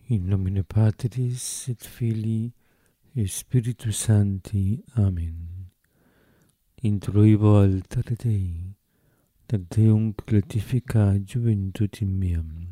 In nomine Patris et Filii et Spiritus Sancti. Amen. Introibo altare Dei, dat Deum glorifica juventutem meam.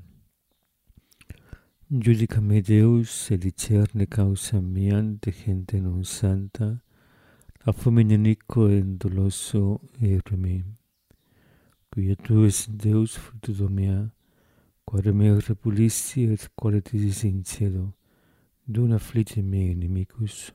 Judica me Deus, et discerne causa meam de gente non santa, a fomine nico et doloso ere me. Quia tu es Deus fructus mea, quare me repulisti et quare tisis in cielo, dun afflige me inimicus.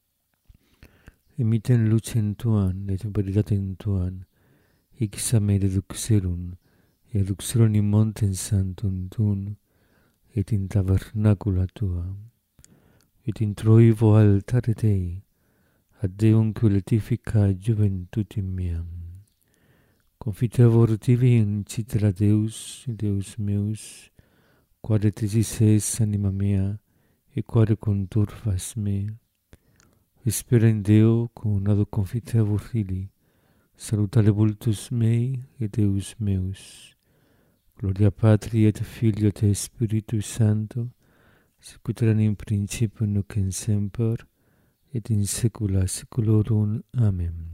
Emiten lucem tuam et veritatem tuam, ixam me deduxerum, et duxerum in montem sanctum tuum, et in tabernacula tua. Et introivo altare Dei, ad Deum glorifica juventutem meam. Confitevor tibi in citra Deus, Deus meus, quare tesis es anima mea, et quare conturbas me. Spera in Deo, cum ado confitevor Filii, salutare vultus mei et Deus meus. Gloria Patri et Filio et Spiritus Sancto, sicut erat in principio nunc et semper, et in saecula saeculorum. Amen.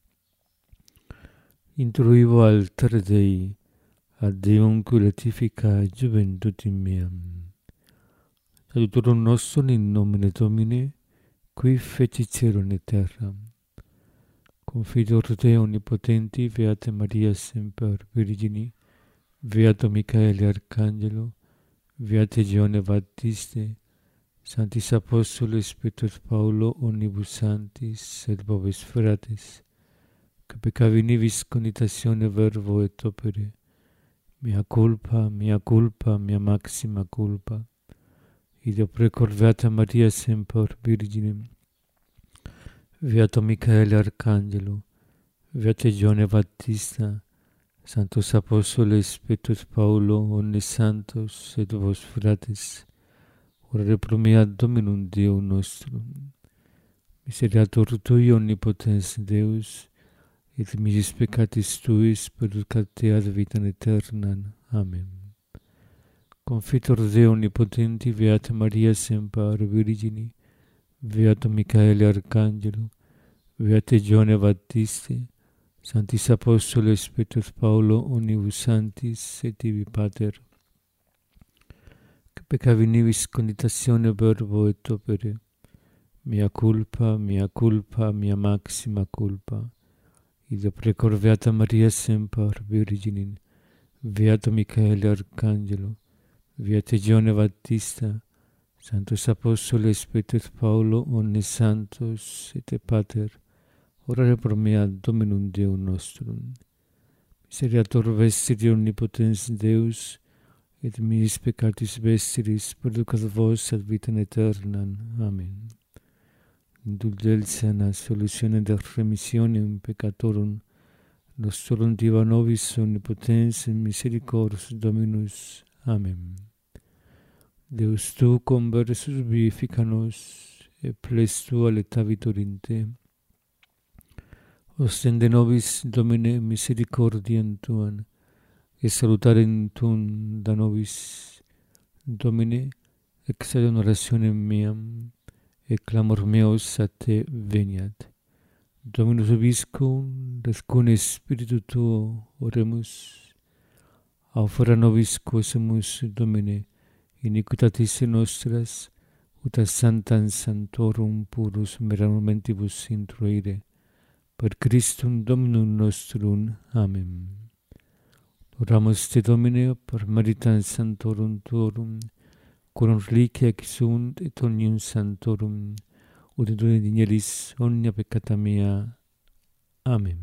Introibo altare Dei, ad Deum glorifica juventutem meam. Salutorum nostrum in nomine Domini, qui fecit caelum et terram. Confitor Dei omnipotenti, Beata Maria semper Virgini, Beato Michael Arcangelo, Beate Giovanne Baptiste, Sanctis Apostoles Petrus Paulo omnibus sanctis et vobis fratres, que peccavi nibis conitatione verbo et opere, mea culpa, mea maxima culpa. Ideo precor Beata Maria semper Virginem, Beato Michael Arcangelo, Beate Giovanne Baptista, Sanctos Apostoles Petrus Paulo omnes santos et vos fratres, orare pro me ad Dominum Deum nostrum. Miseriator Tui omnipotens Deus, et misis peccatis Tuis perducat te ad vitam aeternam. Amen. Confitor Deo omnipotenti, Beata Maria semper Virgini, Beato Michael Arcangelo, Beate Giovanne Baptiste, Sanctis Apostoles Petrus Paulo omnibus sanctis et tibi Pater, que peccavi nibis conitatione verbo et opere, mea culpa, mea maxima culpa. Ideo precor Beata Maria semper Virginem, Beato Michael Arcangelo, Beate Giovanne Baptista, Sanctos Apostoles Petrus Paulo omnes santos et Pater, orare pro me ad Dominum Deum nostrum. Miseriator vestri omnipotens Deus, et misis peccatis vestris perducat vos ad vitam aeternam. Amen. Indulgentia solutione de remissionem peccatorum nostrorum diva nobis omnipotens in misericors Dominus. Amen. Deus tu conversus vivifica nos, et ples tua lectavitur in te. Ostende nobis, Domine, misericordiam tuam, et salutarem tuum da nobis. Domine, exaudiam orationem meam, et clamor meus a te veniat. Dominus vobiscum, rescune Spiritu tuo, oremus. Aufera nobis quesumus, Domine, iniquitatis nostras, ut a sanctam sanctorum purus meramentibus introire, per Christum Dominum nostrum. Amen. Oramus te, Domine, per meritam sanctorum tuorum, quorum reliquia sunt et omnium sanctorum, ut in digneris omnia peccata mea. Amen.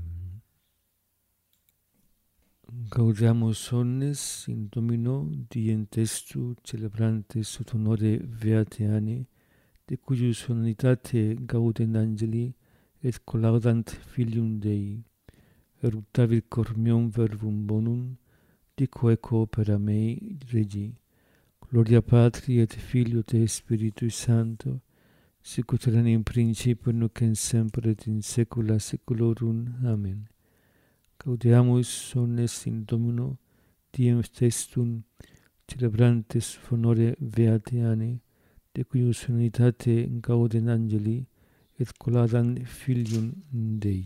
Gaudeamus omnes in Domino diem testu celebrantes ut honore Beate Anne, de cuius solennitate gaudent angeli et collaudant Filium Dei. Eruptavit cor meum verbum bonum, dico eco opera mei Regi. Gloria Patri et Filio et Spiritus Sancto, sicut erat in principio nunc et semper et in saecula saeculorum. Amen. Gaudeamus omnes in Domino diem testum celebrantes honore Beate Anne, de cuius unitate gauden angeli, et coladan filium Dei.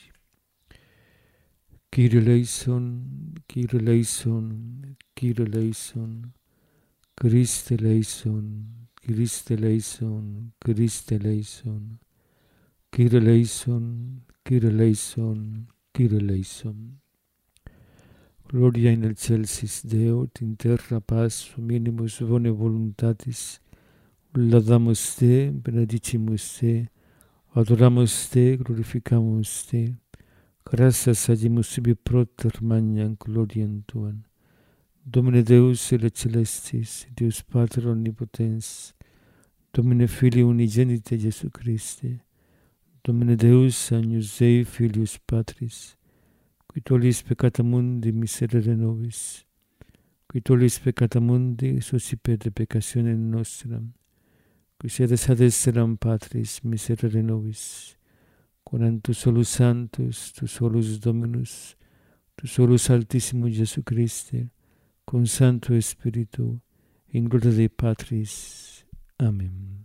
Kyrie eleison, Kyrie eleison, Kyrie eleison, Christe eleison, Christe eleison, Christe eleison, Kyrie eleison, Kyrie eleison, Kyrie eleison. Gloria in excelsis Deo, et in terra paz, minimus bone voluntatis, laudamus te, benedicimus te, adoramus te, glorificamus te, gratias agimus sibi proter magnam gloriam tuam. Domine Deus ele celestis, Deus Pater omnipotens, Domine Filii unigenite Iesu Christe, Domine Deus agnus Dei Filius Patris, qui tollis peccata mundi miserere nobis, qui tollis peccata mundi suscipete peccatione nostram, qui sedes ad esseram Patris miserere nobis, quam tu solus Sanctus, tu solus Dominus, tu solus Altissimus Iesu Christe, con Sancto Spiritu, in gloria Dei Patris. Amen.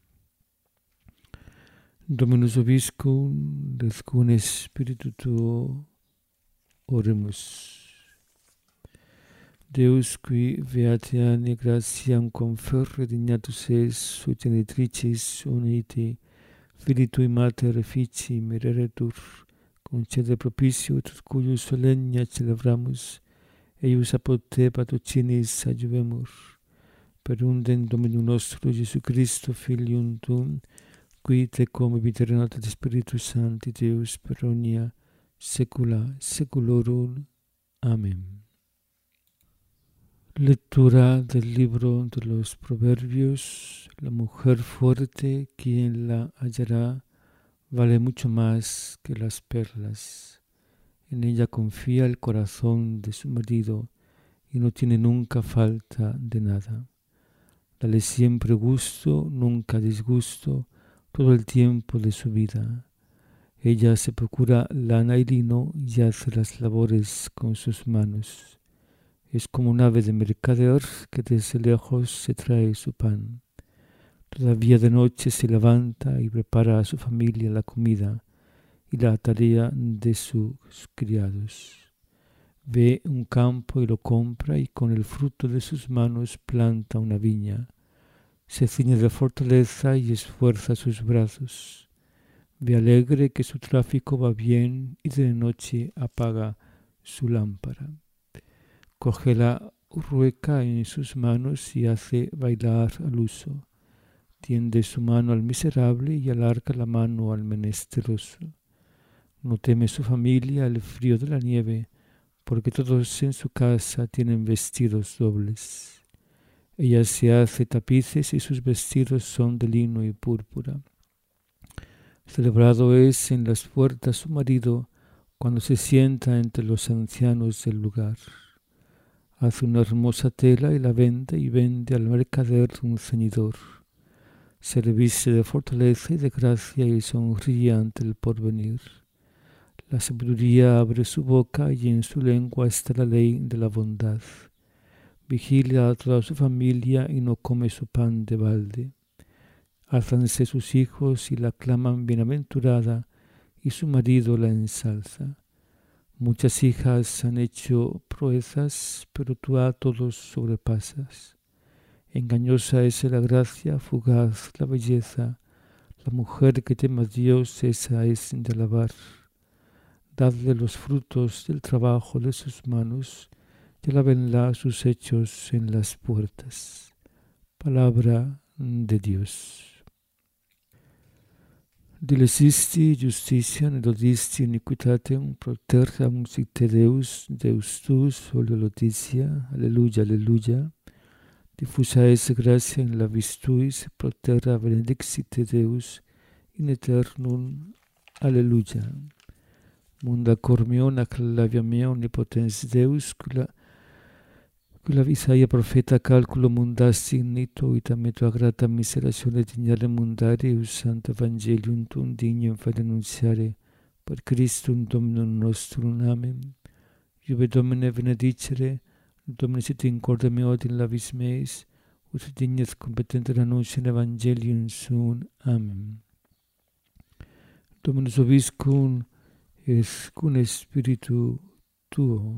Dominus vobiscum, et cum Spiritu tuo, oremus. Deus qui beatiane gratiam conferre dignatus es sui genitricis uniti, Filii tui mater effici mireretur, concede propicio tot cuius solennia celebramus, eius apud te patrocinis adjuvemur, per undem Dominum nostrum Iesu Christo Filium tuum, qui tecum vitarenat et Spiritus Sancti Deus per omnia saecula saeculorum. Amén. Lectura del libro de los Proverbios. La mujer fuerte, quien la hallará, vale mucho más que las perlas. En ella confía el corazón de su marido y no tiene nunca falta de nada. Dale siempre gusto, nunca disgusto, todo el tiempo de su vida. Ella se procura lana y lino y hace las labores con sus manos. Es como un ave de mercader que desde lejos se trae su pan. Todavía de noche se levanta y prepara a su familia la comida y la tarea de sus criados. Ve un campo y lo compra y con el fruto de sus manos planta una viña. Se ciñe de fortaleza y esfuerza sus brazos. Ve alegre que su tráfico va bien y de noche apaga su lámpara. Coge la rueca en sus manos y hace bailar al uso. Tiende su mano al miserable y alarga la mano al menesteroso. No teme su familia el frío de la nieve, porque todos en su casa tienen vestidos dobles. Ella se hace tapices y sus vestidos son de lino y púrpura. Celebrado es en las puertas su marido cuando se sienta entre los ancianos del lugar. Hace una hermosa tela y la vende y vende al mercader un ceñidor. Se reviste de fortaleza y de gracia y sonríe ante el porvenir. La sabiduría abre su boca y en su lengua está la ley de la bondad. Vigila a toda su familia y no come su pan de balde. Alzanse sus hijos y la claman bienaventurada y su marido la ensalza. Muchas hijas han hecho proezas, pero tú a todos sobrepasas. Engañosa es la gracia, fugaz la belleza. La mujer que teme a Dios, esa es de alabar. Dadle los frutos del trabajo de sus manos, y alábenla sus hechos en las puertas. Palabra de Dios. Dilesisti justitia, nedodisti iniquitatem, proterramus icte Deus, Deus tuus, olio lotitia, alleluia, alleluia. Diffusa es gratia in labis tuis, proterra benedixite Deus, in aeternum, alleluia. Munda cor meo, nac labia mea, omnipotens Deus, quila Isaia profeta calculo mundasti ignito, ita tua grata miseratione dignare mundare, eus santo evangelium tuum dignum fade annunciare, per Christum Dominum nostrum. Amen. Iube Domine benedicere, Domine sit in corde meo in labis meis, ut dignes competenter annunciare Evangelium suum. Amen. Dominus vobiscum, et cum spiritu tuo.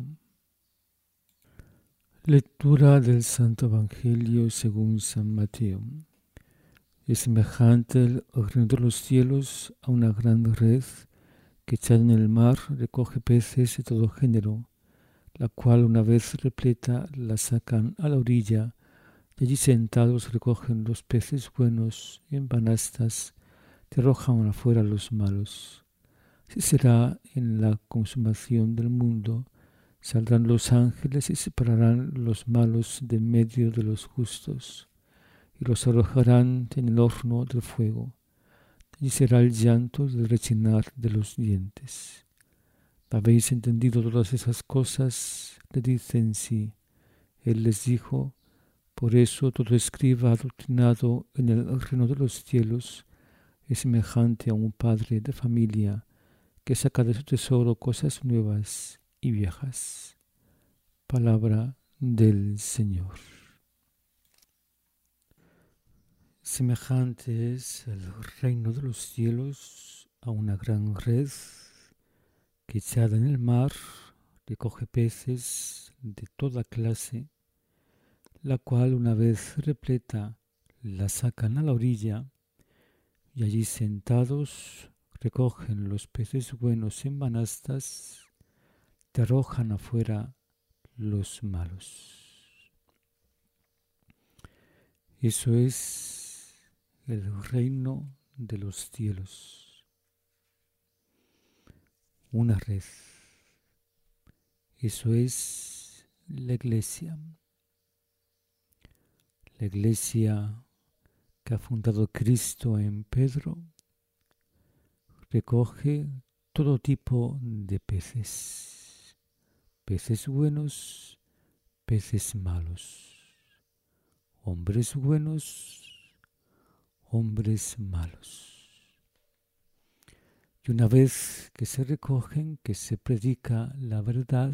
Lectura del Santo Evangelio según San Mateo. Es semejante el reino de los cielos a una gran red que echada en el mar recoge peces de todo género, la cual una vez repleta la sacan a la orilla, y allí sentados recogen los peces buenos en banastas que arrojan afuera los malos. Así será en la consumación del mundo. Saldrán los ángeles y separarán los malos de medio de los justos, y los arrojarán en el horno del fuego. Allí será el llanto y el rechinar de los dientes. ¿Habéis entendido todas esas cosas? Le dicen sí. Él les dijo: por eso todo escriba adoctrinado en el reino de los cielos es semejante a un padre de familia que saca de su tesoro cosas nuevas y viejas. Palabra del Señor. Semejante es el reino de los cielos a una gran red que echada en el mar recoge peces de toda clase, la cual una vez repleta la sacan a la orilla, y allí sentados recogen los peces buenos en banastas, te arrojan afuera los malos. Eso es el reino de los cielos. Una red. Eso es la Iglesia. La Iglesia que ha fundado Cristo en Pedro recoge todo tipo de peces. Peces buenos, peces malos. Hombres buenos, hombres malos. Y una vez que se recogen, que se predica la verdad,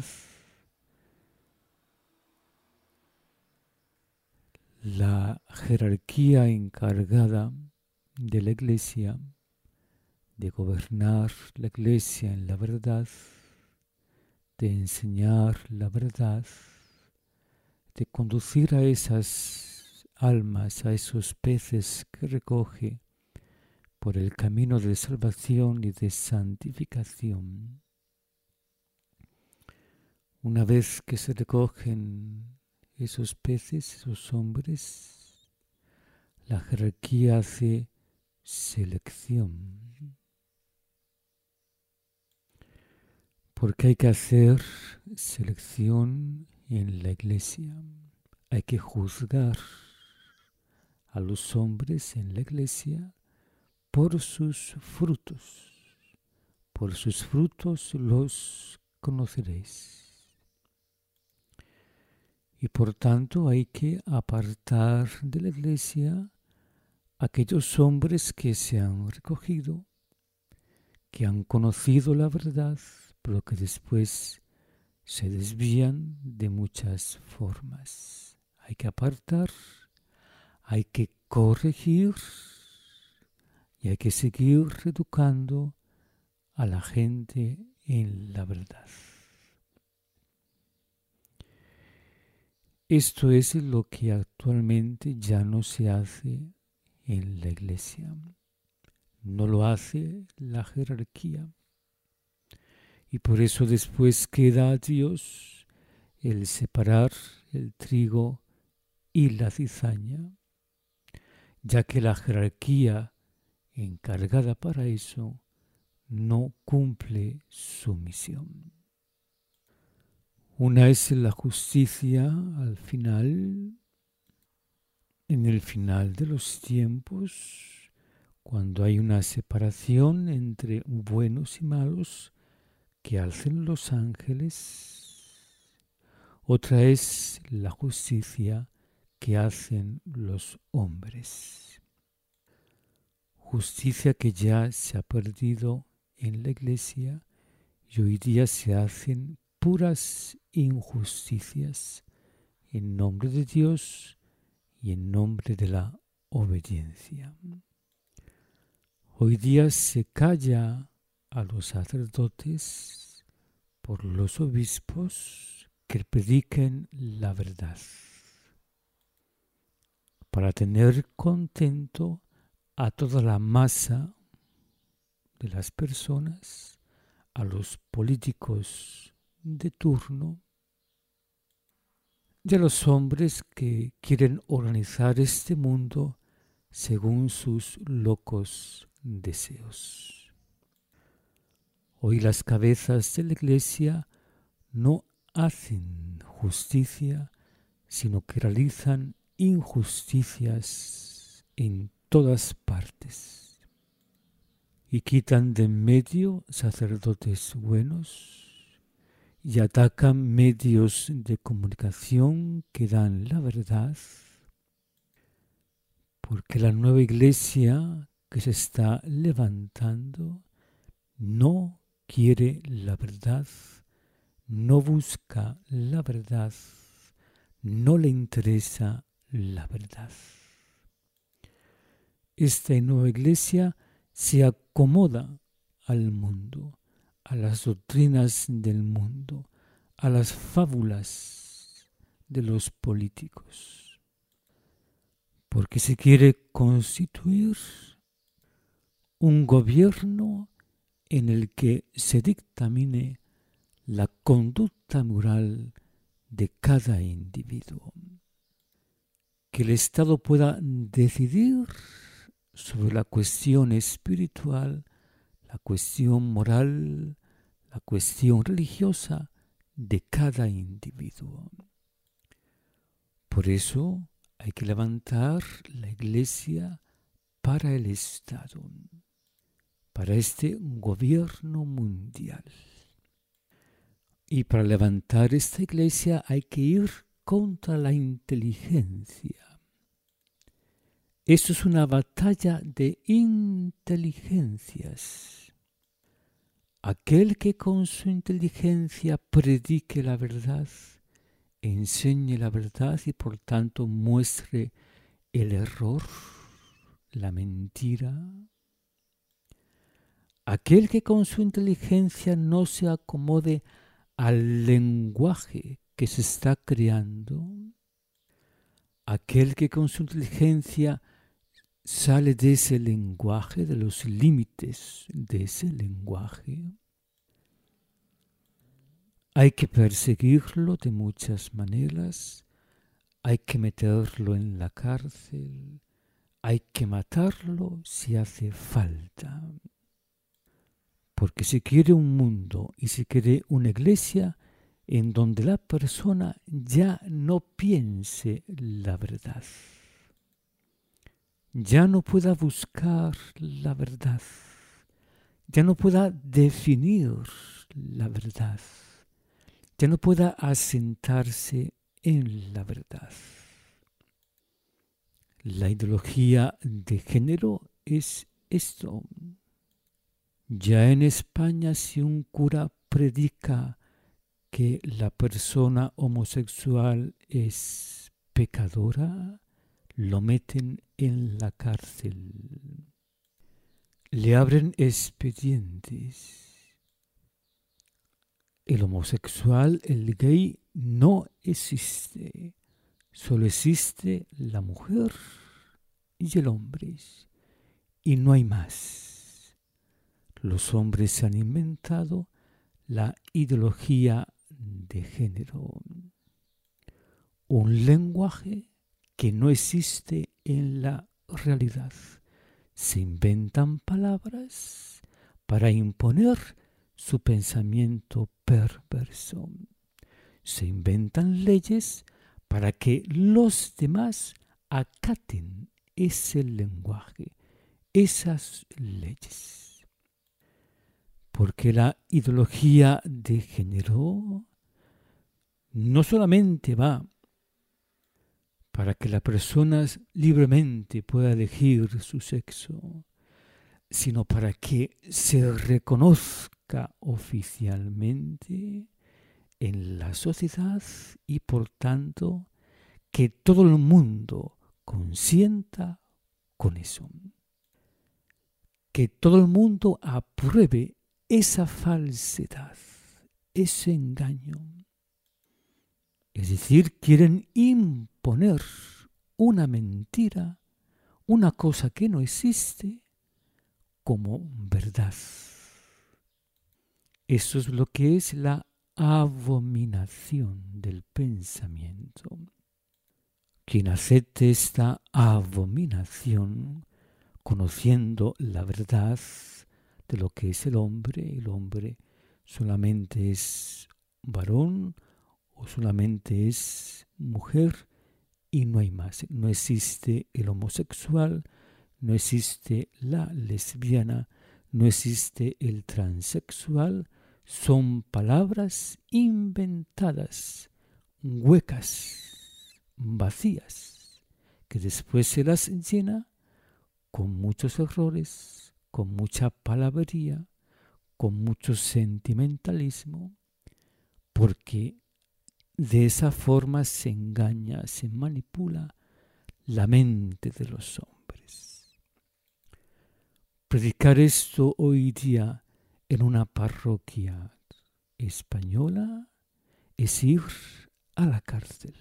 la jerarquía encargada de la Iglesia, de gobernar la Iglesia en la verdad, de enseñar la verdad, de conducir a esas almas, a esos peces que recoge por el camino de salvación y de santificación. Una vez que se recogen esos peces, esos hombres, la jerarquía hace selección. Porque hay que hacer selección en la Iglesia. Hay que juzgar a los hombres en la Iglesia por sus frutos. Por sus frutos los conoceréis. Y por tanto hay que apartar de la Iglesia aquellos hombres que se han recogido, que han conocido la verdad, pero que después se desvían de muchas formas. Hay que apartar, hay que corregir y hay que seguir educando a la gente en la verdad. Esto es lo que actualmente ya no se hace en la Iglesia. No lo hace la jerarquía. Y por eso después queda a Dios el separar el trigo y la cizaña, ya que la jerarquía encargada para eso no cumple su misión. Una es la justicia al final, en el final de los tiempos, cuando hay una separación entre buenos y malos que hacen los ángeles. Otra es la justicia que hacen los hombres. Justicia que ya se ha perdido en la Iglesia y hoy día se hacen puras injusticias en nombre de Dios y en nombre de la obediencia. Hoy día se calla a los sacerdotes por los obispos que prediquen la verdad, para tener contento a toda la masa de las personas, a los políticos de turno y a los hombres que quieren organizar este mundo según sus locos deseos. Hoy las cabezas de la Iglesia no hacen justicia, sino que realizan injusticias en todas partes y quitan de en medio sacerdotes buenos y atacan medios de comunicación que dan la verdad, porque la nueva Iglesia que se está levantando no quiere la verdad, no busca la verdad, no le interesa la verdad. Esta nueva Iglesia se acomoda al mundo, a las doctrinas del mundo, a las fábulas de los políticos, porque se quiere constituir un gobierno en el que se dictamine la conducta moral de cada individuo, que el Estado pueda decidir sobre la cuestión espiritual, la cuestión moral, la cuestión religiosa de cada individuo. Por eso hay que levantar la Iglesia para el Estado, para este gobierno mundial. Y para levantar esta Iglesia hay que ir contra la inteligencia. Esto es una batalla de inteligencias. Aquel que con su inteligencia predique la verdad, enseñe la verdad y por tanto muestre el error, la mentira. Aquel que con su inteligencia no se acomode al lenguaje que se está creando, aquel que con su inteligencia sale de ese lenguaje, de los límites de ese lenguaje, hay que perseguirlo de muchas maneras, hay que meterlo en la cárcel, hay que matarlo si hace falta. Porque se quiere un mundo y se quiere una Iglesia en donde la persona ya no piense la verdad, ya no pueda buscar la verdad, ya no pueda definir la verdad, ya no pueda asentarse en la verdad. La ideología de género es esto. Ya en España, si un cura predica que la persona homosexual es pecadora, lo meten en la cárcel. Le abren expedientes. El homosexual, el gay, no existe. Solo existe la mujer y el hombre. Y no hay más. Los hombres se han inventado la ideología de género. Un lenguaje que no existe en la realidad. Se inventan palabras para imponer su pensamiento perverso. Se inventan leyes para que los demás acaten ese lenguaje, esas leyes. Porque la ideología de género no solamente va para que la persona libremente pueda elegir su sexo, sino para que se reconozca oficialmente en la sociedad y por tanto que todo el mundo consienta con eso. Que todo el mundo apruebe esa falsedad, ese engaño. Es decir, quieren imponer una mentira, una cosa que no existe, como verdad. Eso es lo que es la abominación del pensamiento. Quien acepte esta abominación, conociendo la verdad de lo que es el hombre solamente es varón o solamente es mujer y no hay más. No existe el homosexual, no existe la lesbiana, no existe el transexual. Son palabras inventadas, huecas, vacías, que después se las llena con muchos errores, con mucha palabrería, con mucho sentimentalismo, porque de esa forma se engaña, se manipula la mente de los hombres. Predicar esto hoy día en una parroquia española es ir a la cárcel.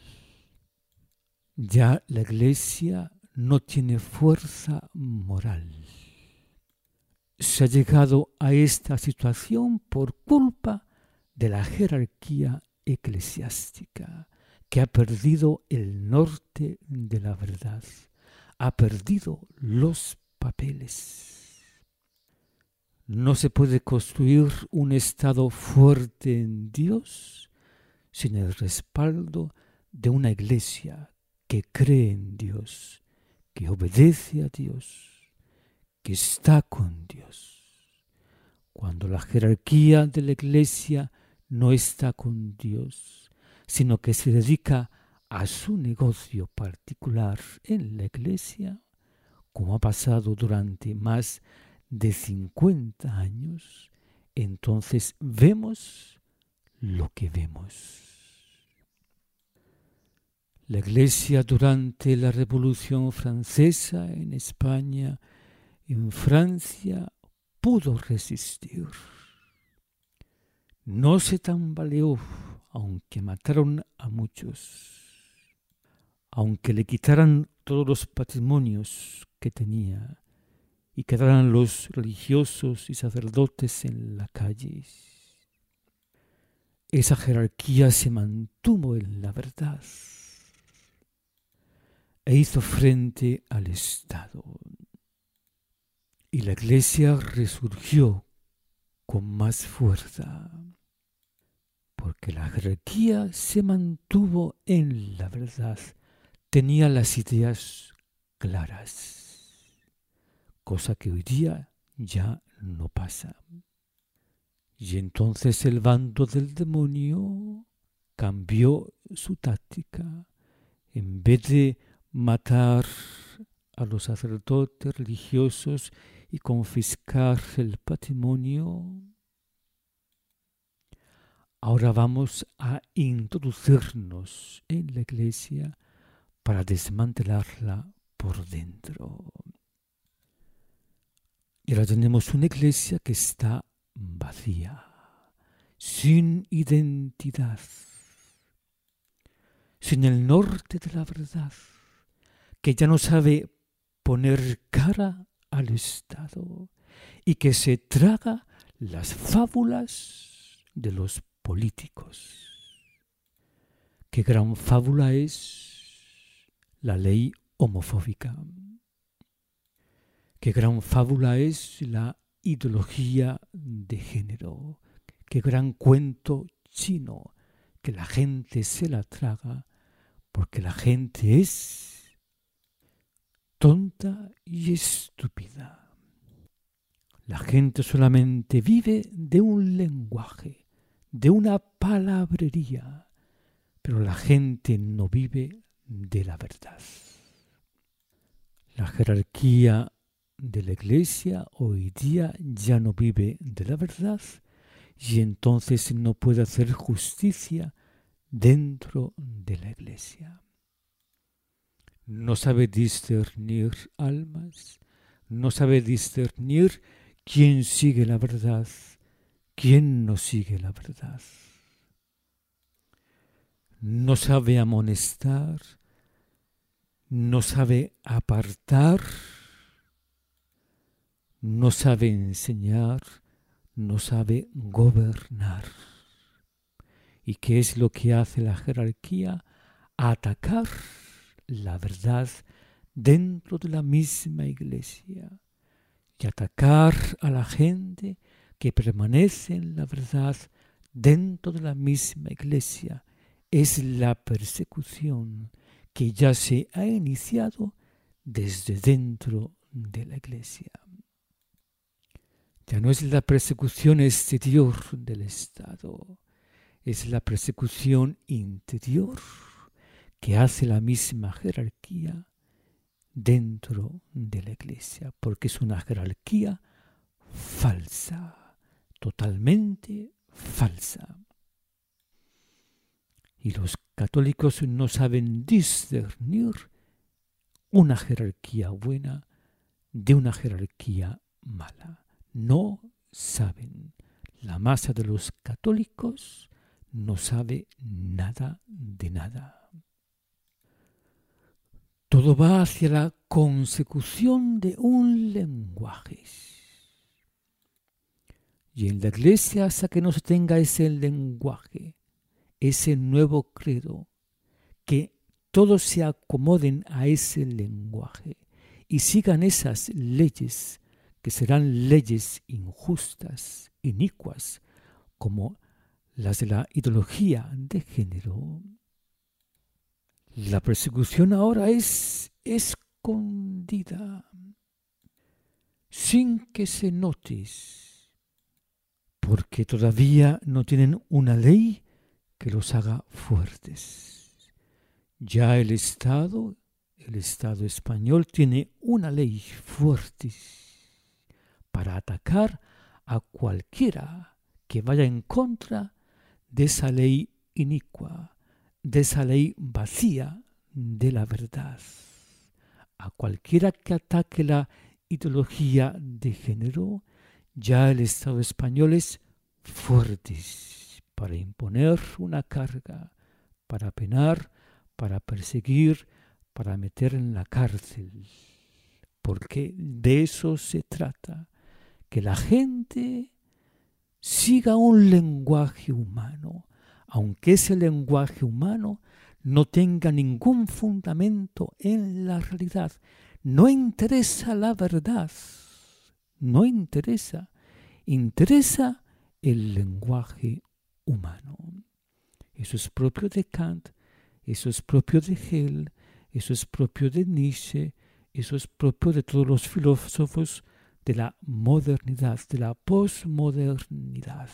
Ya la Iglesia no tiene fuerza moral. Se ha llegado a esta situación por culpa de la jerarquía eclesiástica, que ha perdido el norte de la verdad, ha perdido los papeles. No se puede construir un Estado fuerte en Dios sin el respaldo de una Iglesia que cree en Dios, que obedece a Dios, que está con Dios. Cuando la jerarquía de la Iglesia no está con Dios, sino que se dedica a su negocio particular en la Iglesia, como ha pasado durante más de 50 años, entonces vemos lo que vemos. La Iglesia durante la Revolución Francesa en España, en Francia, pudo resistir. No se tambaleó, aunque mataron a muchos, aunque le quitaran todos los patrimonios que tenía y quedaran los religiosos y sacerdotes en la calle. Esa jerarquía se mantuvo en la verdad e hizo frente al Estado. Y la Iglesia resurgió con más fuerza, porque la jerarquía se mantuvo en la verdad, tenía las ideas claras, cosa que hoy día ya no pasa. Y entonces el bando del demonio cambió su táctica. En vez de matar a los sacerdotes religiosos y confiscar el patrimonio, ahora vamos a introducirnos en la Iglesia para desmantelarla por dentro. Y ahora tenemos una Iglesia que está vacía, sin identidad, sin el norte de la verdad, que ya no sabe poner cara al Estado y que se traga las fábulas de los políticos. Qué gran fábula es la ley homofóbica. Qué gran fábula es la ideología de género. Qué gran cuento chino que la gente se la traga porque la gente es tonta y estúpida. La gente solamente vive de un lenguaje, de una palabrería, pero la gente no vive de la verdad. La jerarquía de la Iglesia hoy día ya no vive de la verdad y entonces no puede hacer justicia dentro de la Iglesia. no sabe discernir almas, no sabe discernir quién sigue la verdad, quién no sigue la verdad. No sabe amonestar, no sabe apartar, no sabe enseñar, no sabe gobernar. ¿Y qué es lo que hace la jerarquía? Atacar la verdad dentro de la misma iglesia y atacar a la gente que permanece en la verdad dentro de la misma iglesia. Es la persecución que ya se ha iniciado desde dentro de la iglesia. Ya no es la persecución exterior del Estado, es la persecución interior que hace la misma jerarquía dentro de la iglesia, porque es una jerarquía falsa, totalmente falsa. Y los católicos no saben discernir una jerarquía buena de una jerarquía mala. No saben. La masa de los católicos no sabe nada de nada. Todo va hacia la consecución de un lenguaje. Y en la iglesia, hasta que no se tenga ese lenguaje, ese nuevo credo, que todos se acomoden a ese lenguaje y sigan esas leyes, que serán leyes injustas, inicuas, como las de la ideología de género. La persecución ahora es escondida, sin que se note, porque todavía no tienen una ley que los haga fuertes. Ya el Estado español tiene una ley fuerte para atacar a cualquiera que vaya en contra de esa ley inicua, de esa ley vacía de la verdad. A cualquiera que ataque la ideología de género, ya el Estado español es fuerte para imponer una carga, para penar, para perseguir, para meter en la cárcel. Porque de eso se trata, que la gente siga un lenguaje humano, aunque ese lenguaje humano no tenga ningún fundamento en la realidad. No interesa la verdad, no interesa, interesa el lenguaje humano. Eso es propio de Kant, eso es propio de Hegel, eso es propio de Nietzsche, eso es propio de todos los filósofos de la modernidad, de la posmodernidad.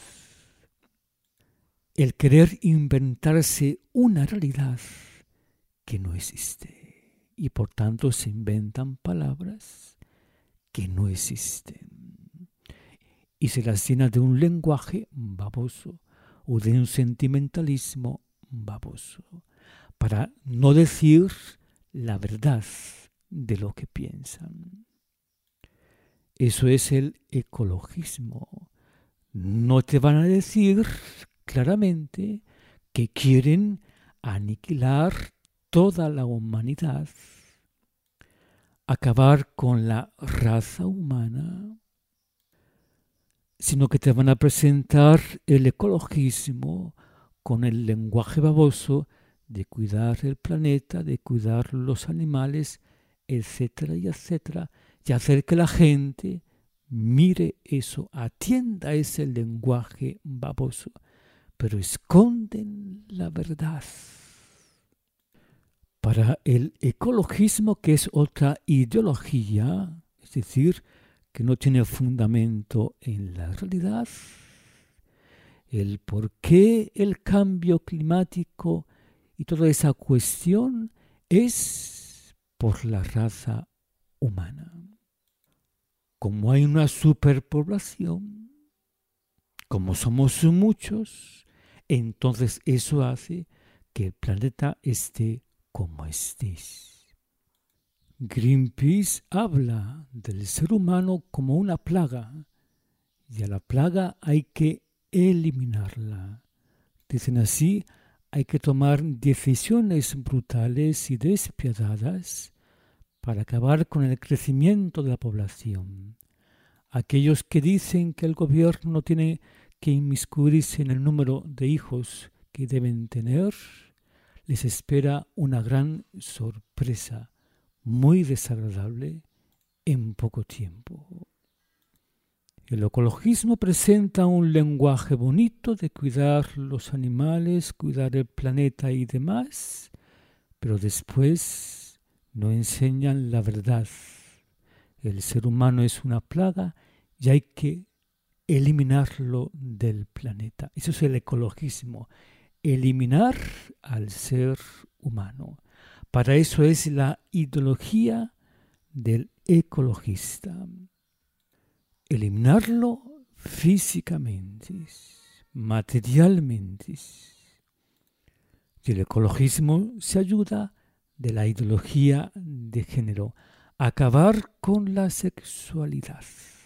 El querer inventarse una realidad que no existe y por tanto se inventan palabras que no existen y se las llena de un lenguaje baboso o de un sentimentalismo baboso para no decir la verdad de lo que piensan. Eso es el ecologismo. No te van a decir claramente que quieren aniquilar toda la humanidad, acabar con la raza humana, sino que te van a presentar el ecologismo con el lenguaje baboso de cuidar el planeta, de cuidar los animales, etcétera y etcétera, y hacer que la gente mire eso, atienda ese lenguaje baboso, pero esconden la verdad. Para el ecologismo, que es otra ideología, es decir, que no tiene fundamento en la realidad, el por qué el cambio climático y toda esa cuestión es por la raza humana. Como hay una superpoblación, como somos muchos, entonces eso hace que el planeta esté como esté. Greenpeace habla del ser humano como una plaga y a la plaga hay que eliminarla. Dicen así, hay que tomar decisiones brutales y despiadadas para acabar con el crecimiento de la población. Aquellos que dicen que el gobierno tiene que inmiscuirse en el número de hijos que deben tener, les espera una gran sorpresa, muy desagradable, en poco tiempo. El ecologismo presenta un lenguaje bonito de cuidar los animales, cuidar el planeta y demás, pero después no enseñan la verdad. El ser humano es una plaga y hay que eliminarlo del planeta. Eso es el ecologismo, eliminar al ser humano. Para eso es la ideología del ecologista. Eliminarlo físicamente, materialmente. Y el ecologismo se ayuda de la ideología de género. Acabar con la sexualidad.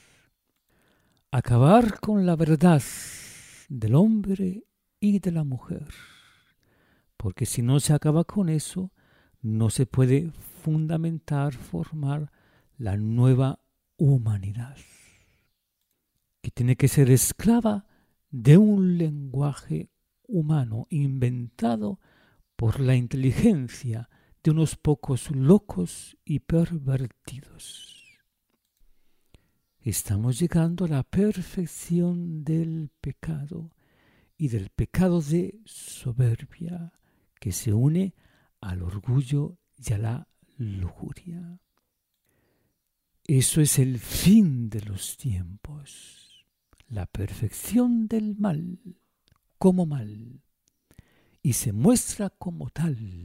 Acabar con la verdad del hombre y de la mujer. Porque si no se acaba con eso, no se puede fundamentar, formar la nueva humanidad, que tiene que ser esclava de un lenguaje humano inventado por la inteligencia de unos pocos locos y pervertidos. Estamos llegando a la perfección del pecado y del pecado de soberbia que se une al orgullo y a la lujuria. Eso es el fin de los tiempos, la perfección del mal como mal y se muestra como tal,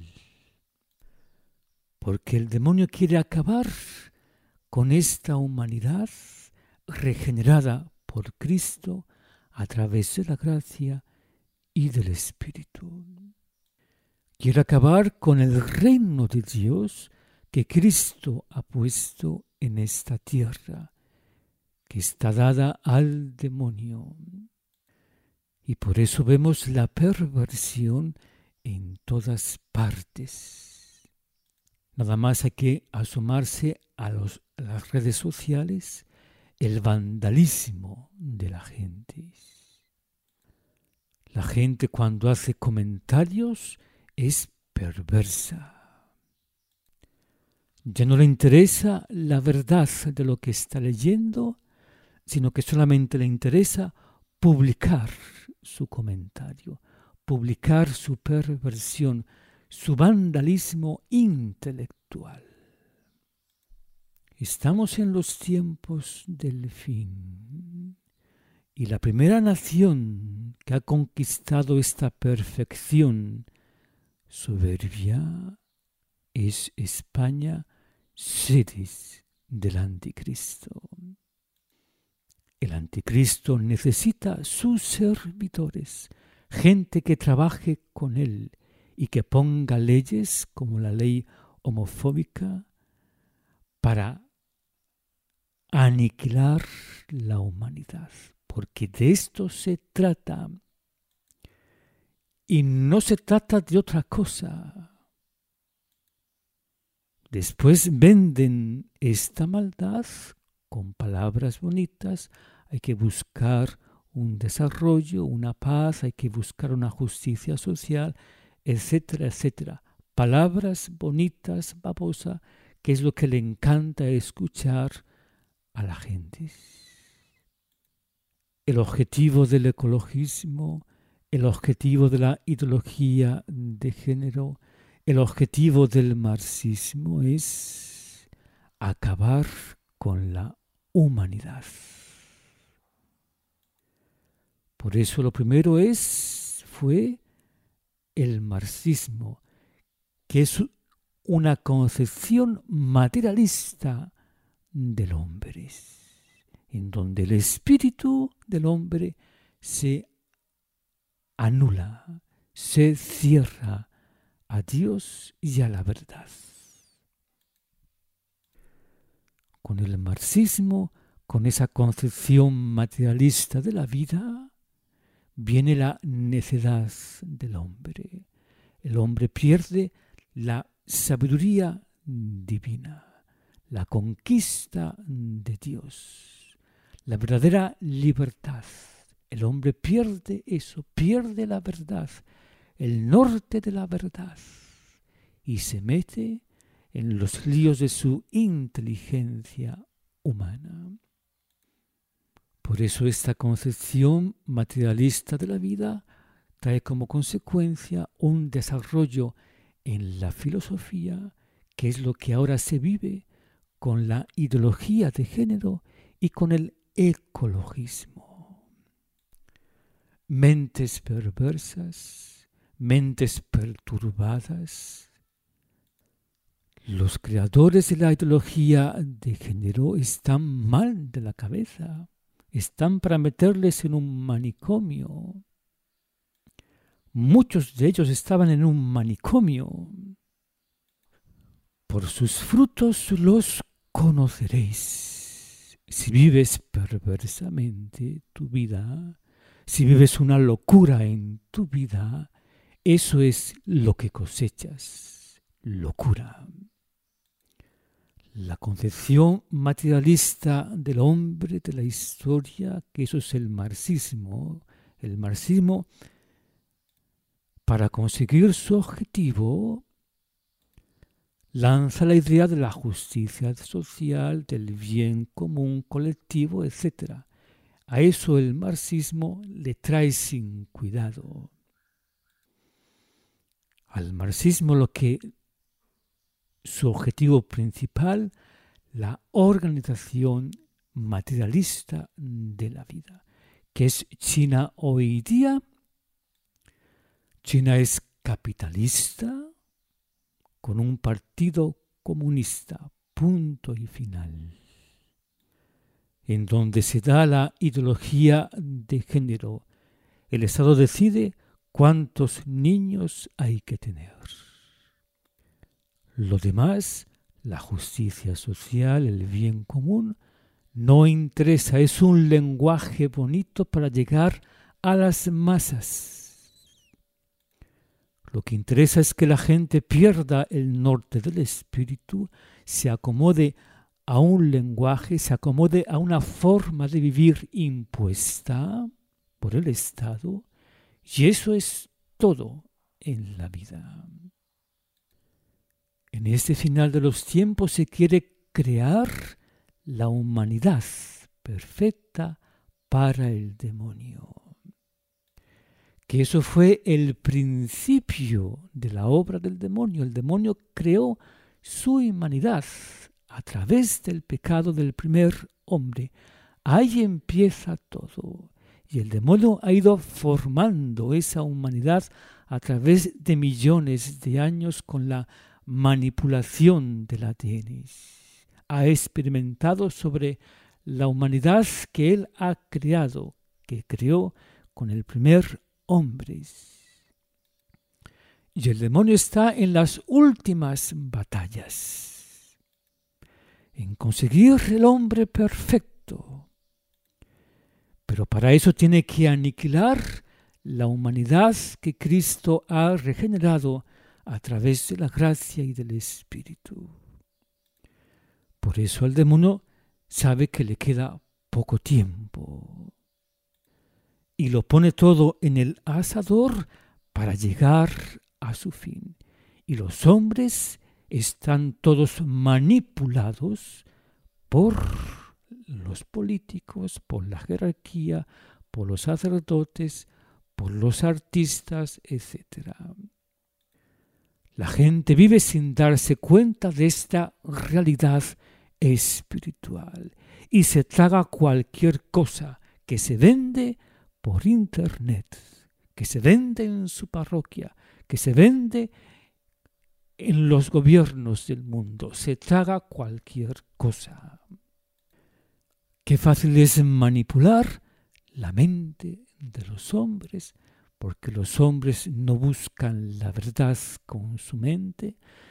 porque el demonio quiere acabar con esta humanidad regenerada por Cristo a través de la gracia y del Espíritu. Quiere acabar con el reino de Dios que Cristo ha puesto en esta tierra, que está dada al demonio. Y por eso vemos la perversión en todas partes. Nada más hay que asomarse a las redes sociales, el vandalismo de la gente. La gente cuando hace comentarios es perversa. Ya no le interesa la verdad de lo que está leyendo, sino que solamente le interesa publicar su comentario, publicar su perversión, su vandalismo intelectual. Estamos en los tiempos del fin y la primera nación que ha conquistado esta perfección soberbia es España, sede del anticristo. El anticristo necesita sus servidores, gente que trabaje con él y que ponga leyes como la ley homofóbica para aniquilar la humanidad, porque de esto se trata y no se trata de otra cosa. Después venden esta maldad con palabras bonitas. Hay que buscar un desarrollo, una paz, hay que buscar una justicia social, etcétera, etcétera. Palabras bonitas, babosas, que es lo que le encanta escuchar a la gente. El objetivo del ecologismo, el objetivo de la ideología de género, el objetivo del marxismo es acabar con la humanidad. Por eso lo primero fue el marxismo, que es una concepción materialista del hombre, en donde el espíritu del hombre se anula, se cierra a Dios y a la verdad. con el marxismo, con esa concepción materialista de la vida, viene la necedad del hombre. El hombre pierde la sabiduría divina, la conquista de Dios, la verdadera libertad. El hombre pierde eso, pierde la verdad, el norte de la verdad, y se mete en los líos de su inteligencia humana. Por eso esta concepción materialista de la vida trae como consecuencia un desarrollo en la filosofía, que es lo que ahora se vive con la ideología de género y con el ecologismo. Mentes perversas, mentes perturbadas. Los creadores de la ideología de género están mal de la cabeza, están para meterles en un manicomio. Muchos de ellos estaban en un manicomio. Por sus frutos los conoceréis. Si vives perversamente tu vida, si vives una locura en tu vida, eso es lo que cosechas, locura. La concepción materialista del hombre, de la historia, que eso es el marxismo. El marxismo, para conseguir su objetivo, lanza la idea de la justicia social, del bien común colectivo, etc. A eso el marxismo le trae sin cuidado. Al marxismo su objetivo principal, la organización materialista de la vida, que es China hoy día. China es capitalista con un partido comunista, punto y final, en donde se da la ideología de género. El Estado decide cuántos niños hay que tener. Lo demás, la justicia social, el bien común, no interesa. Es un lenguaje bonito para llegar a las masas. Lo que interesa es que la gente pierda el norte del espíritu, se acomode a un lenguaje, se acomode a una forma de vivir impuesta por el Estado, y eso es todo en la vida. En este final de los tiempos se quiere crear la humanidad perfecta para el demonio. Que eso fue el principio de la obra del demonio. El demonio creó su humanidad a través del pecado del primer hombre. Ahí empieza todo. Y el demonio ha ido formando esa humanidad a través de millones de años con la manipulación del ADN. Ha experimentado sobre la humanidad que él ha creado, que creó con el primer hombre. Y el demonio está en las últimas batallas, en conseguir el hombre perfecto. Pero para eso tiene que aniquilar la humanidad que Cristo ha regenerado a través de la gracia y del Espíritu. Por eso el demonio sabe que le queda poco tiempo y lo pone todo en el asador para llegar a su fin. Y los hombres están todos manipulados por los políticos, por la jerarquía, por los sacerdotes, por los artistas, etc. La gente vive sin darse cuenta de esta realidad espiritual y se traga cualquier cosa que se vende por internet, que se vende en su parroquia, que se vende en los gobiernos del mundo. Se traga cualquier cosa. Qué fácil es manipular la mente de los hombres, porque los hombres no buscan la verdad con su mente,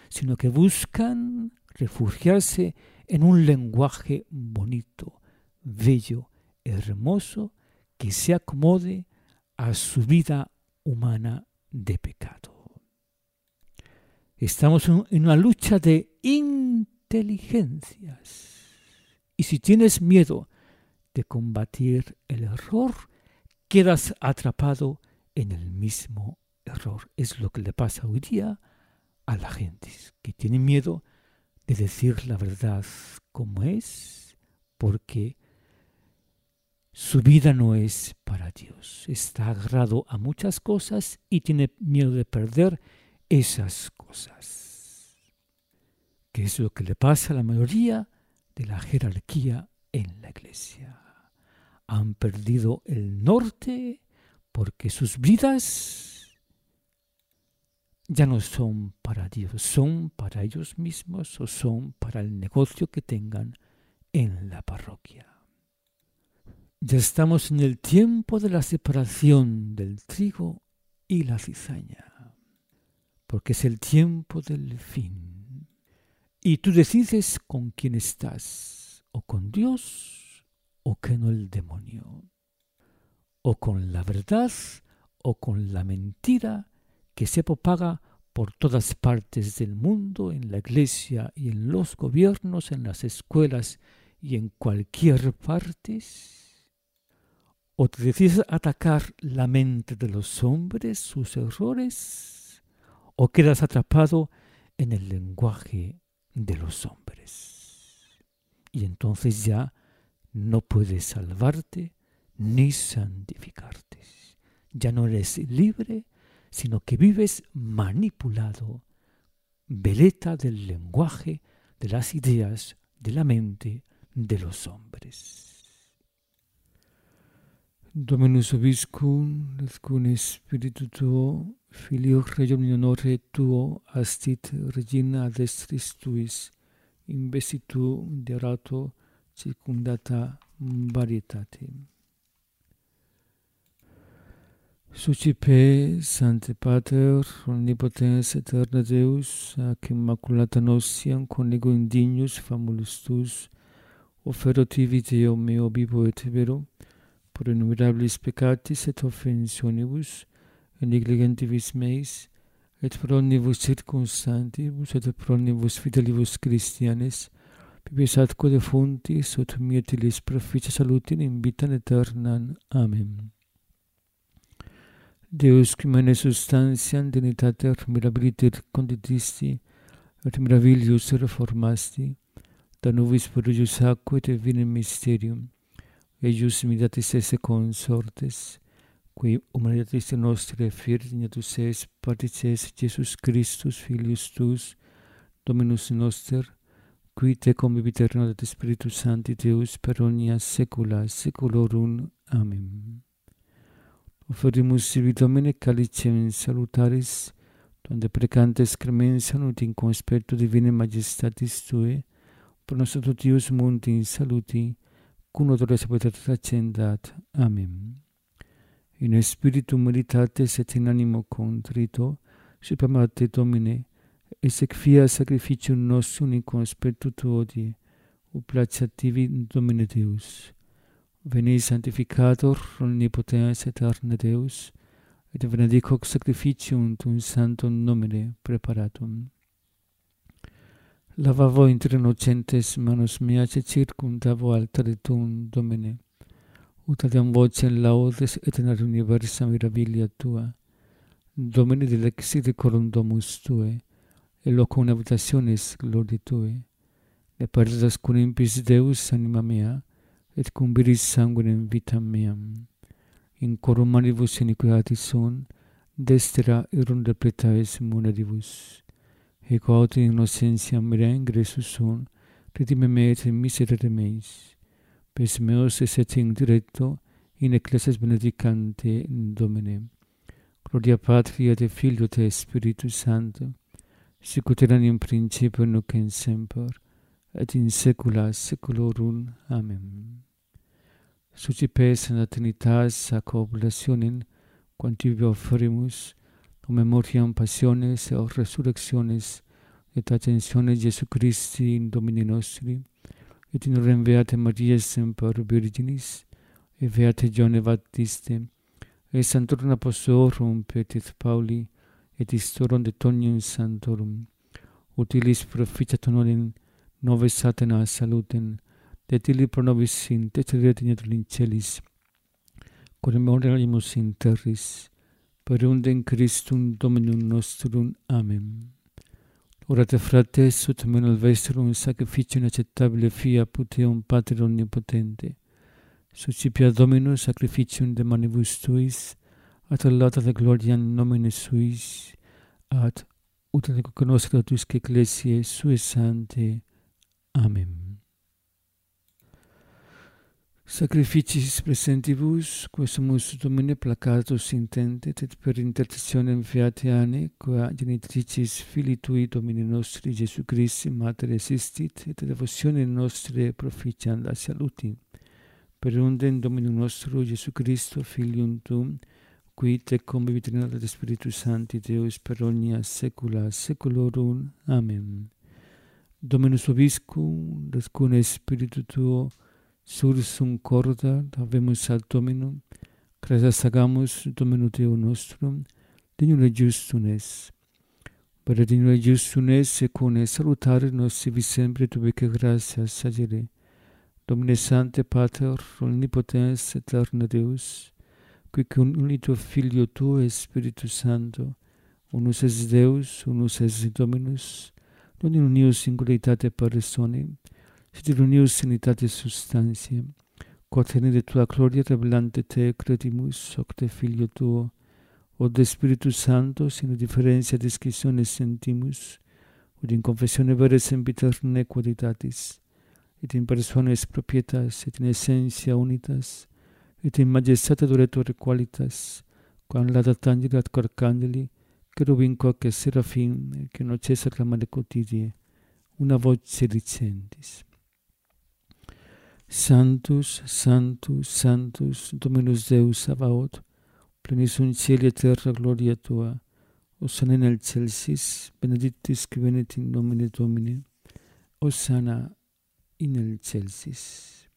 sino que buscan refugiarse en un lenguaje bonito, bello, hermoso, que se acomode a su vida humana de pecado. Estamos en una lucha de inteligencias. Y si tienes miedo de combatir el error, quedas atrapado en el mismo error. Es lo que le pasa hoy día a la gente, que tiene miedo de decir la verdad como es, porque su vida no es para Dios. Está agarrado a muchas cosas y tiene miedo de perder esas cosas. Que es lo que le pasa a la mayoría de la jerarquía en la iglesia. Han perdido el norte porque sus vidas ya no son para Dios, son para ellos mismos o son para el negocio que tengan en la parroquia. Ya estamos en el tiempo de la separación del trigo y la cizaña, porque es el tiempo del fin. Y tú decides con quién estás, o con Dios o con el demonio, o con la verdad o con la mentira que se propaga por todas partes del mundo, en la iglesia y en los gobiernos, en las escuelas y en cualquier parte. O te decides atacar la mente de los hombres, sus errores, o quedas atrapado en el lenguaje de los hombres. Y entonces ya no puedes salvarte ni santificarte. Ya no eres libre, sino que vives manipulado, veleta del lenguaje, de las ideas, de la mente de los hombres. Dominus vobiscum, et cum spiritu tuo, Filio Regum in honore tuo, astit Regina ad estris tuis, investitu de orato circundata varietate. Sucipe, Sancte Pater, omnipotens aeterna Deus, ac immaculata nostiam conigo indignus famulus tuus, ofero tibi Deo meo vivo et vero, por innumerabilis peccatis et offensionibus, et negligentibus meis, et pro omnibus circumstantibus, et pro omnibus fidelibus Christianes, pibes atque defuntis, ut mietilis proficia salutin in vitam aeternam. Amen. Deus qui mane substantiam dignitatem mirabiliter conditisti, et miravillius reformasti, da nobis prodigius aquae et vinem mysterium, eius imitatis esse consortes, qui humanitatis nostre fiert dignatus es partices Jesus Christus, Filius tuus, Dominus noster, qui te convivit eterno et Spiritus Sancti Deus per omnia saecula saeculorum. Amen. Oferimus sibi Domine calicem salutaris, donde precantes cremensam ut in conspectu divine majestatis Tue, pro nos totius mundi saluti, cum odore sapientia accendat. Amen. In spiritu meditates et in animo contrito, supremate Domine, et sequia sacrificium nostrum in conspectu Tuo die, ut placeat tibi Domine Deus. Veni sanctificator omnipotens aeterna Deus, et benedic hoc sacrificium tuum sanctum nomine preparatum. Lavavo inter innocentes manos meas et circumdavo altare tuum, Domine, ut adiam vocem laudes et in universa mirabilia Tua. Domine dilexi decorum domus Tue, et locum habitationis gloriae Tue. Ne perdas cum impis Deus anima mea, et cum viris sanguinem vitam meam. In corum manibus iniquitatis sunt, destera irum depletavis munedibus. Ec aut in innocentiam mea ingressus sunt, redime me et miserere meis. Pes meos et in directo, in ecclesias benedicante Domine. Gloria Patri et Filio et Spiritus Sancto, sic ut erat in principio nunc et semper, et in saecula saeculorum. Amen. Sucipes in Trinitas ac oblationem, quam tibi offerimus, o memoriam passiones et resurrectiones et ascensione Jesu Christi in Domini nostri, et in rem beate Maria semper Virginis, et beate Johanne Baptiste, et sanctorum apostolorum Petris Pauli, et istorum de tonium santorum, utilis proficiat honorem nove satana saluten, de tili pro nobis intercedere in celis, quod memoriamus in terris, per undem Christum Dominum nostrum. Amen. Orate frates, ut menum vestrum sacrificium acceptabile fiat eum Pater omnipotente. Suscipia Dominus sacrificium de manibus tuis, at allata de gloriam nomine suis, at ut de conoscere tuisque ecclesiae sue sante. Amen. Sacrificis presentibus, quae sumus Domine placatus intendet, et per intercessionem Beate Anne, qua genitricis Filii Tui Domini nostri Jesu Christi, Mater existit, et devotione nostre proficiam la saluti. Per undem Dominum nostro Jesu Christo, Filium Tuum, qui te convivit in de Spiritus Sancti Deus per omnia saecula saeculorum. Amen. Dominus vobiscum, rescune Spiritu Tuo, sursum corda, habemus ad Dominum, gratias agamus Domino Deo nostrum, dignum et justum es. Per dignum et justum es, secune salutare nos sibi sempre tubique gratias sagere. Domine Sancte Pater, omnipotens aeterna Deus, qui cum unito Filio Tuo et Spiritus Sancto, unus es Deus, unus es Dominus, non in unius singularitate personae, sed in unius unitate substantiae, quod de Tua gloria revelante Te credimus, hoc de Filio Tuo, od de Spiritus Sancto, sine differentia discissione sentimus, ut in confessione vera sempiterne qualitatis, et in personas propietas, et in essentia unitas, et in majestate duretur qualitas, quam laudat angeli ad arcangeli, cherubim quoque seraphim, que non cessa clamare quotidie, una voce dicentis. Sanctus, Sanctus, Sanctus, Dominus Deus Sabaoth, plenis sunt cieli et terra gloria Tua, Hosanna in excelsis, benedictus qui venit in nomine Domini, Hosanna in excelsis.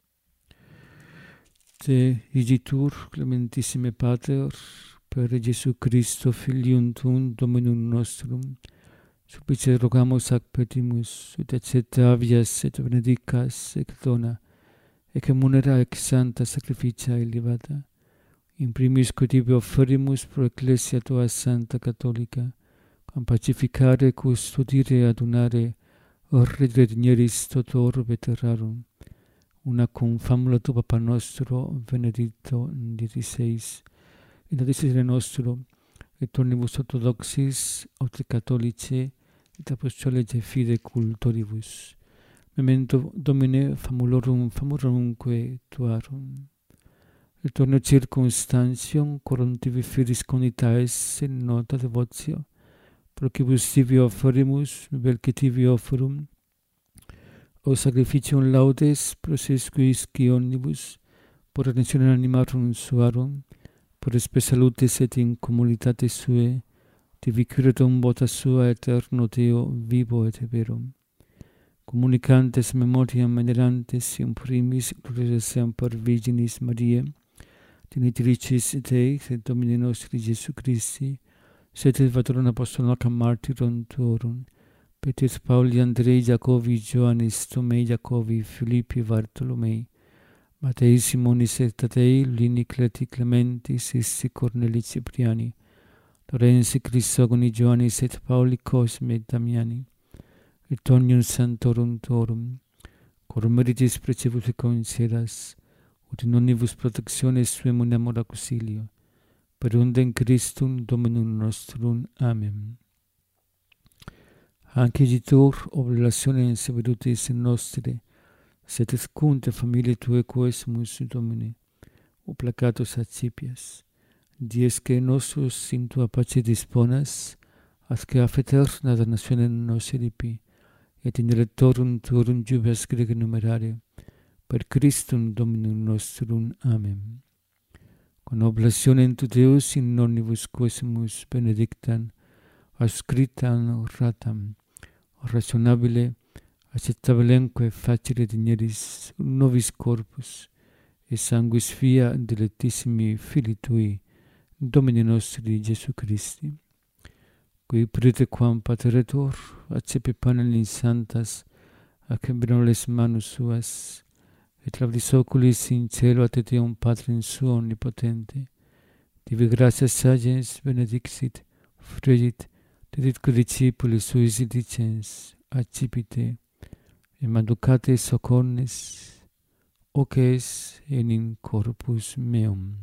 Te igitur, clementissime Pater, per Jesu Christo, Filium Tuum, Dominum nostrum, supplice rogamus ac petimus, ut acceptavias et benedicas et dona, ec munera ec santa sacrificia elevata, in primis cutivi offerimus pro Ecclesia Tua Santa Catholica, quam pacificare, custodire, adunare, redimiris totor veterarum, una cum famula Tu Papa nostro, benedicto dieciseis, in adicere nostro, et omnibus orthodoxis, aut catholici, et apostolici fide cultoribus. Memento Domine famulorum famorumque Tuarum. Et omne circumstantium corruntivi firis conitaes in nota devotio, procibus tibi offerimus, velque tibi offerum, o sacrificium laudes prosesquisci omnibus, por attenzione animarum suarum, por espe salutis et in communitate sue, tibi curatum vota sua eterno Deo vivo et verum. Communicantes memoriam venerantes in primis gloria semper Virginis Mariae, genitricis Dei et Domini nostri Jesu Christi, sed et patronem apostolum martyrum tuorum, Petris Pauli, Andrei, Jacobi, Ioannis, Tomei, Jacobi, Filippi, Bartolomei, Matei, Simonis et Tadei, Lini, Cleti, Clementis, Isti, Corneli, Cipriani, Lorenzi, Crisogoni, Ioannis et Pauli, Cosme et Damiani, et omnium santorum tuorum, cor meritis precibus et concedas, ut in omnibus protectiones suem unamur auxilio, per undem Christum Dominum nostrum. Amen. Anche igitur oblationem severutis nostre, sed escunte familiae Tuae quesumus Domine, o placatus accipias, dies que nostros in Tua pace disponas, asque a eterna damnationem nos eripi, et in electorum Tuorum jubias grege numerare, per Christum Dominum nostrum. Amen. Con oblationem tu Deus in omnibus quesumus benedictam, ascriptam ratam, razionabile, accettabilenque facile digneris novis corpus, et sanguis via dilectissimi Filii Tui, Domini nostri Jesu Christi, qui prete quam pateretur, accepi panem in santas, ac benevoles manus suas, et labdis oculis in cielo ad etiam Patrim suo omnipotente, tibi gratias sagens benedixit, fregit, deditque discipulis suis dicens, accipite, et manducate socornes, hoc es in corpus meum.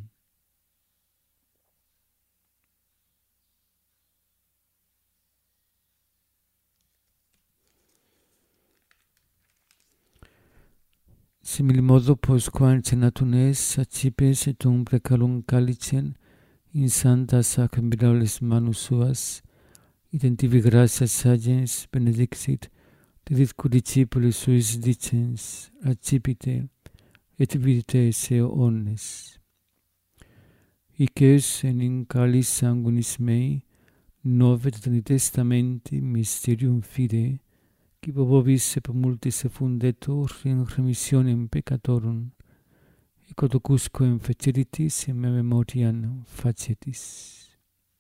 Simili modo postquam cenatum es, accipes et precalum calicem, in santa sac mirables manus suas, identivi gratias sagens benedixit, deditque discipulis suis dicens, accipite, et vidite seo omnes. Hic es in calis sanguinis mei, nove Trinitatis testamenti mysterium fide, qui vobis et multis effundetur in remissionem peccatorum, et codocusque feceritis in me memoriam facetis.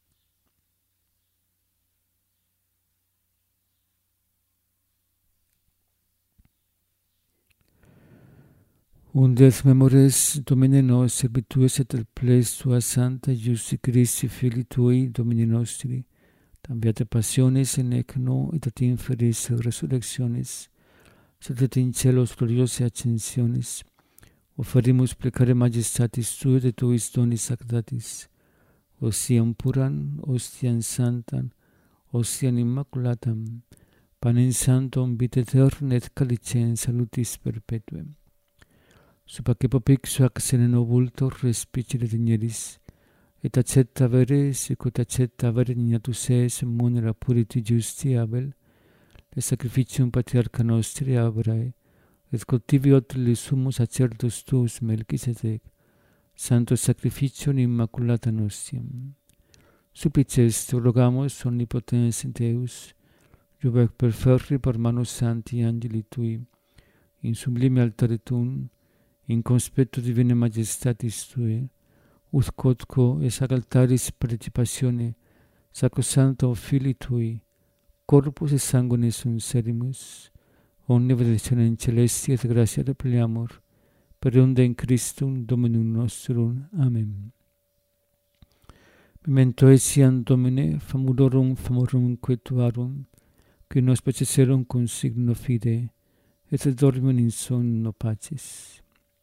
Undes memores Domine nos servitues et ples tua santa Iusti Christi Filii Tui Domini nostri, tam beate passiones in ecno et ad inferis resurrectionis, sed et in celos gloriose ascensionis, offerimus plecare majestatis Tui et Tuis donis sacratis, ostiam puram, ostiam santam, ostiam immaculatam, panem santum vitae aeternam et calicem salutis perpetuem. Supaque popixu ac sine novultor respicere digneris, et accetta vere, sicut accetta vere dignatus es munera puriti justi Abel, et sacrificium patriarcha nostri Abrae, et cultiviot li summus sacerdos tuus Melchisedec, santo sacrificium immaculata nostium. Supplices te rogamus omnipotens Deus, jubec per ferri per manus santi angeli Tui, in sublime altare Tuum, in conspectu divine majestatis Tue, ut quodco es ac altaris participatione sacrosancto Filii Tui, corpus et sanguine serimus, omnia benedictionem celesti et gratia repleamur, per unde in Christum Dominum nostrum. Amen. Memento etiam Domine, famulorum quetuarum, qui nos peceserum cum signo fide, et dormium in sonno pacis.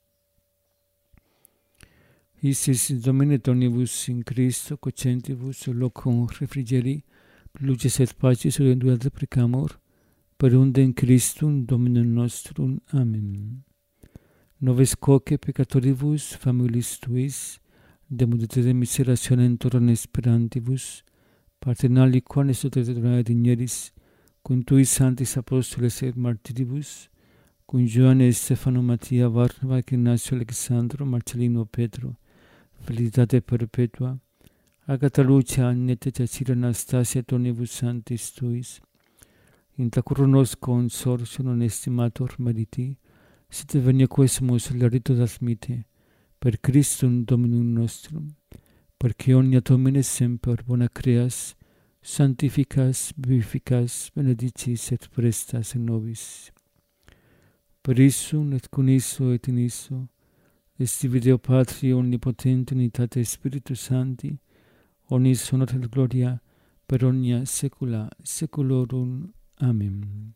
Isis Domine donibus in Christo, cocentibus locum refrigeri, luces et pacis audenduat deprecamur, per unde in Christum Dominum nostrum. Amen. Noves quoque peccatoribus familis Tuis, demudite de miserationem torrent esperantibus, paternali quam est donare digneris, cum Tuis sanctis apostoles et martiribus, cum Ioanne, Stefano, Mattia, Barnaba, Ignacio, Alexandro, Marcellino, Petro, felicitate perpetua, Agata Lucia, Agnete, Cecile, Anastasia, tonibus sanctis Tuis, intacurro nos consortio non estimator meriti, sit venia quesumus larito admite, per Christum Dominum nostrum, perque omnia Domine semper bona creas, sanctificas, vivificas, benedicis et prestas in nobis. Per issum et con isso et in isso, esti Deo Patri omnipotente unitate Spiritus Sancti, omnis honor et gloria per omnia saecula saeculorum. Amen.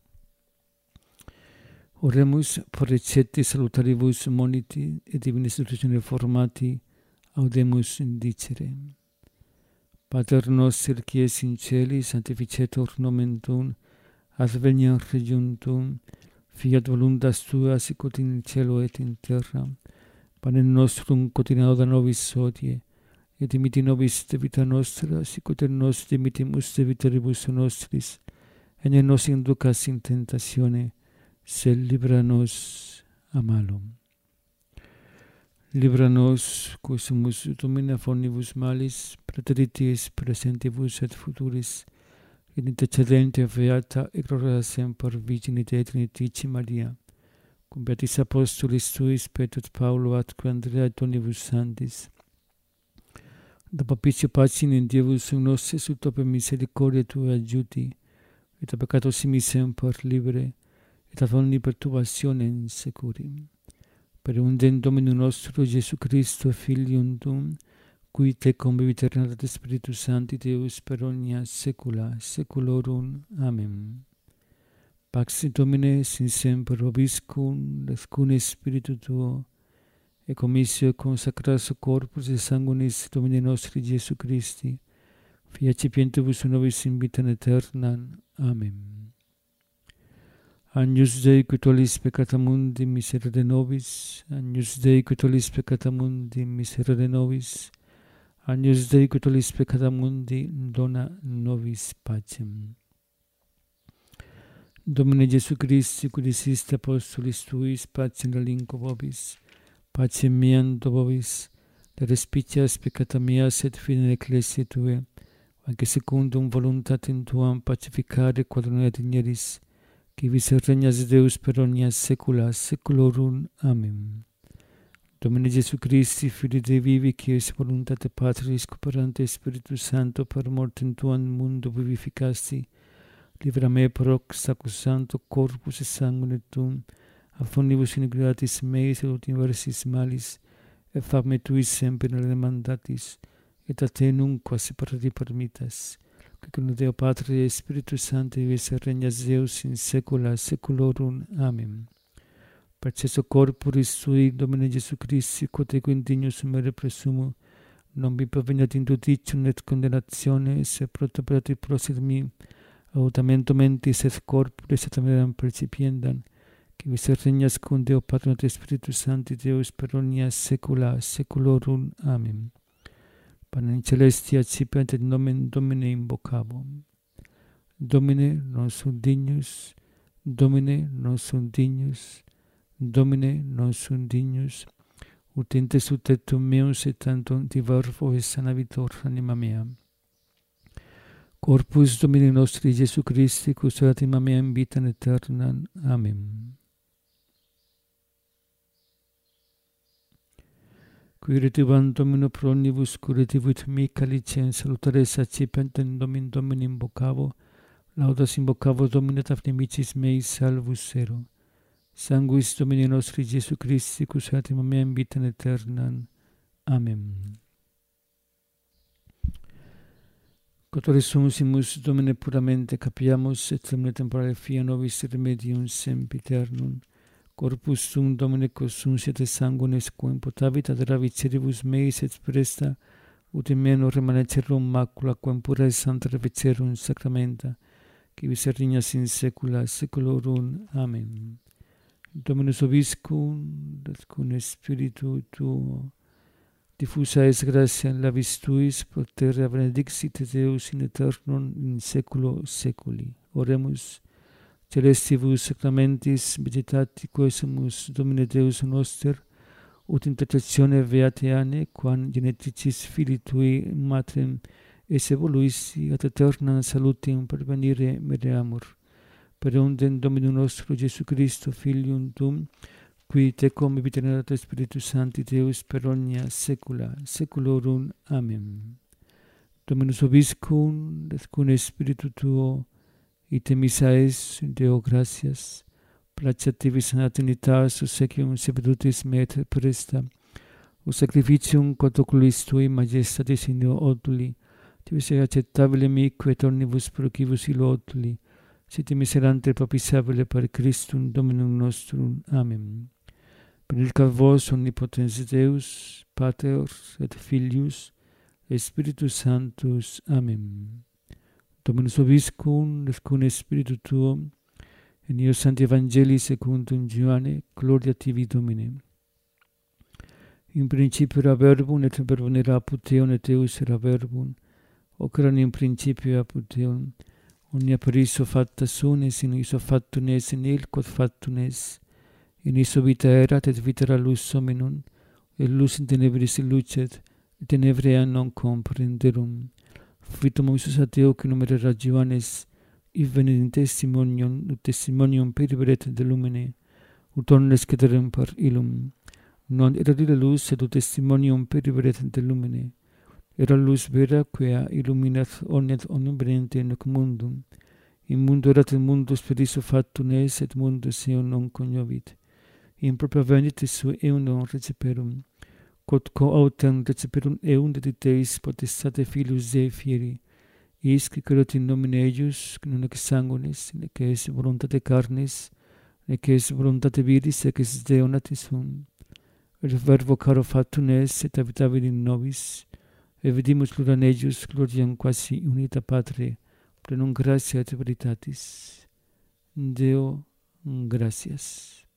Oremus pro recepti salutaribus moniti et divini institutione formati, audemus indicere. Pater noster qui es in celi, sanctificetur nomen Tuum, adveniat regnum Tuum, fiat voluntas Tua sicut in cielo et in terra. Panem nostrum quotidianum da nobis hodie, et dimitti nobis debita nostra, sicut et nos dimittimus debitoribus nostris, et ne nos inducas in tentatione, sed libera nos a malo. Libera nos, qui sumus Domine, omnibus malis, praeteritis presentibus et futuris, ed intercedente beata e gloriosa semper Virgine Dei Trinitrice Maria, cum beatis apostolis tuis Petrus Paulo atque Andrea et omnibus sanctis, da propicio pacem in Dievus nostris ut per misericordia tua adjuti, et a peccato simi semper libere, et ad omni perturbationem securi. Per undem Dominum nostro Iesu Christo, Filium tuum, qui te convivit et Spiritus Sancti Deus per omnia saecula saeculorum. Amen. Pax Domine sin semper vobiscum, et cum spiritu tuo, et commissio consacratio corpus et sanguinis Domini nostri Iesu Christi, fiacipientibus nobis in vitam aeternam. Amen. Agnus Dei, qui tollis peccata mundi, miserere nobis. Agnus Dei, qui tollis peccata mundi, miserere nobis. Agnus Dei, qui tollis peccata mundi, dona nobis pacem. Domine Iesu Christi, qui diciste apostolis tuis, pacem relinquo vobis, pacem meam do vobis, de respicias peccata meas et fide ecclesiae tuae, anque secundum voluntatem tuam pacificare quadrone digneris, qui vis regnas Deus per omnia saecula saeculorum. Amen. Domine Iesu Christi, Filii Dei vivi, qui es voluntate Patris cooperante Spiritus Sancto per mortem tuam mundo vivificasti, libera me per hoc sacrosancto corpus et sanguine tuum, a omnibus iniquidatis meis et universis malis, et fab me tuis semper remandatis, et a te nunquam separati permittas, qui con Deo Patre et Spiritus Sancti vis regnas Deus in saecula saeculorum. Amen. Per cesso corporis sui, Domine Iesu Christi, quod ego indignus mere presumo, non vi proveniat in judicium et condemnatione, se protoperati prosit mi, autamento mentis et corporis et ameram percipiendam, qui vis regnas cum Deo Patrum et Spiritus Sancti Deus per omnia saecula saeculorum. Amen. Panem celestia accipient et nomen Domine invocabo. Domine non sum dignus, Domine non sum dignus, Domine non sum dignus, ut intes ut tectum meum et tantum diverbo et sanavitor anima mea. Corpus Domini nostri Iesu Christi, custodiat anima mea in vitam aeternam. Amen. Qui retivam Domino pro omnibus curativit mi calicem salutares accipientem Domini Domini invocavo, laudas invocavo Domine et nemicis meis salvus ero. Sanguis Domini nostri Iesu Christi, custodiat anima mea in vitam aeternam. Amen. Quod sumus Domine puramente capiamus, et termine temporale fia nobis remedium sempiternum. Corpus tuum Domine consunciat et sanguinis quem potavit ad ravicieribus meis et presta, ut in meno remanecerum macula quem pura et santa revicerum sacramenta, qui vis regnas in saecula saeculorum. Amen. Dominus vobiscum, et cum spiritu tuo, diffusa es gratia in labis tuis, proterra benedixit Deus in aeternum in saeculo saeculi. Oremus. Celestibus sacramentis meditati quesumus Domine Deus noster, ut intercessione beatiane, quam geneticis Filii Tui matrem esse voluisti, ad aeternam salutem pervenire mereamur. Per undem Dominum nostro Iesu Christo, Filium Tuum, qui tecum vivit Spiritus Sancti Deus per omnia saecula saeculorum. Amen. Dominus vobiscum, et cum spiritu tuo, ite missa es, Deo gratias, placet tibi sana trinitas, obsequium sepetutis me et presta, o sacrificium quod oculis tui majestatis in oduli, tibi se acceptabile mique et omnibus procibus illo oduli, sit miserante propisabile per Christum Dominum nostrum. Amen. Benedicat vos omnipotens Deus, Pater et Filius, et Spiritus Sanctus. Amen. Dominus vobiscum, et cum spiritu tuo, in eo Sancti Evangelii secundum Ioanne, gloria tibi Domine. In principio era verbum, et verbum era apud Deum, et Deus era verbum, hoc erat in principio apud Deum. Omnia per iso facta sunt, et in iso factum es, in il quod factum es. In iso vita erat, et vita era lux hominum, et lux in tenebris lucet, et tenebria non comprenderum. Fuitum Moses ad Deo, qui numere Ioannes, in testimonium periberet de lumine, ut omnes ceterem per illum. Non era la luz, et testimonium periberet de lumine. Era luz vera, quia illuminat omnium venente nec mundum. In mundo erat in mundus per iso factum es, et mundus eum non cognovit. In propria venitis eum non receperum. Quod co autem receperum eum dediteis potestate Filius Dei fieri. Isc credet in nomine eius, non ex sanguinis, nec es voluntate carnis, nec es voluntate viris, ec es Deo natis sum. Et verbo caro factum es, et habitavit in nobis, et vidimus gloria eius, gloriam quasi unita Patri, plenum gratia et veritatis. Deo, gratias.